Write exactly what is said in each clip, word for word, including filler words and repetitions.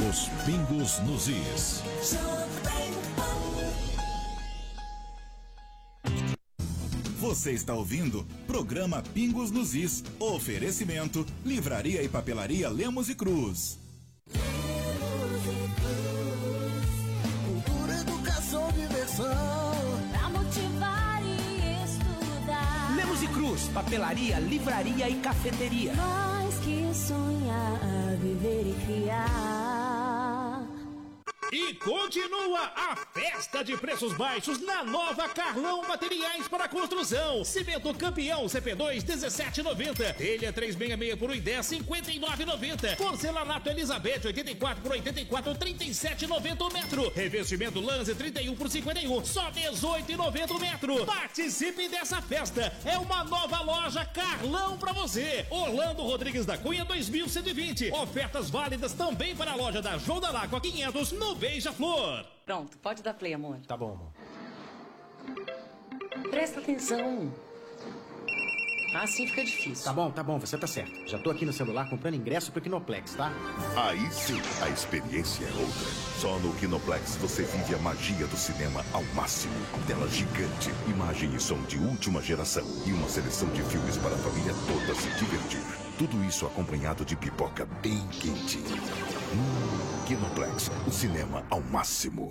Os pingos nos is. Você está ouvindo programa Pingos nos Is. Oferecimento Livraria e Papelaria Lemos e Cruz. Cultura, educação, diversão. Pra motivar e estudar. Lemos e Cruz, papelaria, livraria e cafeteria. Mais que sonhar, viver e criar. E continua a festa de preços baixos na nova Carlão Materiais para Construção. Cimento Campeão C P dois, dezessete reais e noventa centavos. Telha trezentos e sessenta e seis por um e dez, cinquenta e nove reais e noventa centavos. Porcelanato Elizabeth, oitenta e quatro por oitenta e quatro, trinta e sete reais e noventa centavos o metro. Revestimento Lanze, trinta e um por cinquenta e um, só dezoito reais e noventa centavos o metro. Participe dessa festa. É uma nova loja Carlão para você. Orlando Rodrigues da Cunha, dois mil cento e vinte. Ofertas válidas também para a loja da João da Laco, quinhentos, no Beija-Flor. Pronto, pode dar play, amor. Tá bom, amor. Presta atenção. Assim fica difícil. Tá bom, tá bom, você tá certo. Já tô aqui no celular comprando ingresso pro Kinoplex, tá? Aí sim, a experiência é outra. Só no Kinoplex você vive a magia do cinema ao máximo. Tela gigante, imagem e som de última geração e uma seleção de filmes para a família toda se divertir. Tudo isso acompanhado de pipoca bem quentinha. Hum, Kinoplex, o cinema ao máximo.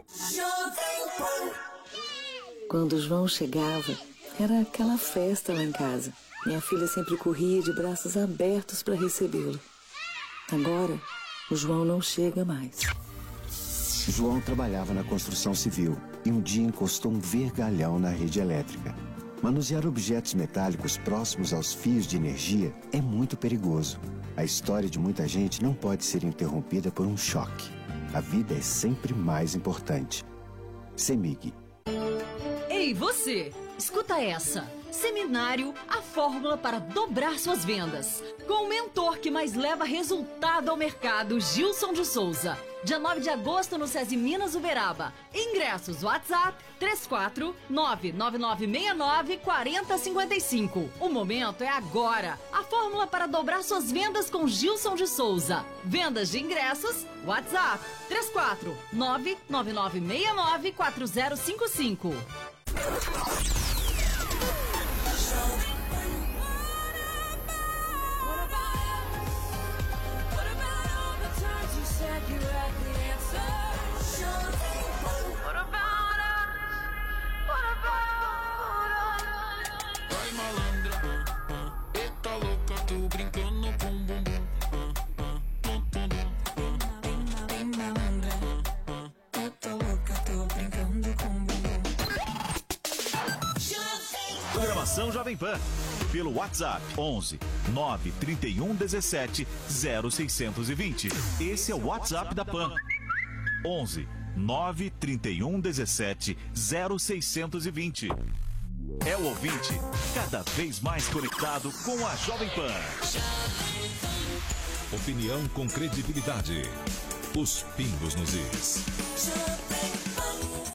Quando o João chegava, era aquela festa lá em casa. Minha filha sempre corria de braços abertos para recebê-lo. Agora, o João não chega mais. João trabalhava na construção civil e um dia encostou um vergalhão na rede elétrica. Manusear objetos metálicos próximos aos fios de energia é muito perigoso. A história de muita gente não pode ser interrompida por um choque. A vida é sempre mais importante. CEMIG. Ei, você! Escuta essa! Seminário, a fórmula para dobrar suas vendas. Com o mentor que mais leva resultado ao mercado, Gilson de Souza. Dia nove de agosto no SESI Minas Uberaba. Ingressos WhatsApp três quatro nove nove nove seis nove quatro zero cinco cinco. O momento é agora. A fórmula para dobrar suas vendas com Gilson de Souza. Vendas de ingressos, WhatsApp três quatro nove nove nove seis nove quatro zero cinco cinco. Vai malandra, uh, uh, eita louca, tô brincando com bumbum. Uh, uh, tum, tum, tum, uh, Vem malandra, uh, uh, eita louca, tô brincando com bumbum. Programação Jovem Pan. Pelo WhatsApp onze nove trinta e um dezessete zero seiscentos e vinte. Esse é o WhatsApp da Pan. onze nove trinta e um dezessete zero seiscentos e vinte. É o ouvinte cada vez mais conectado com a Jovem Pan. Opinião com credibilidade. Os pingos nos is.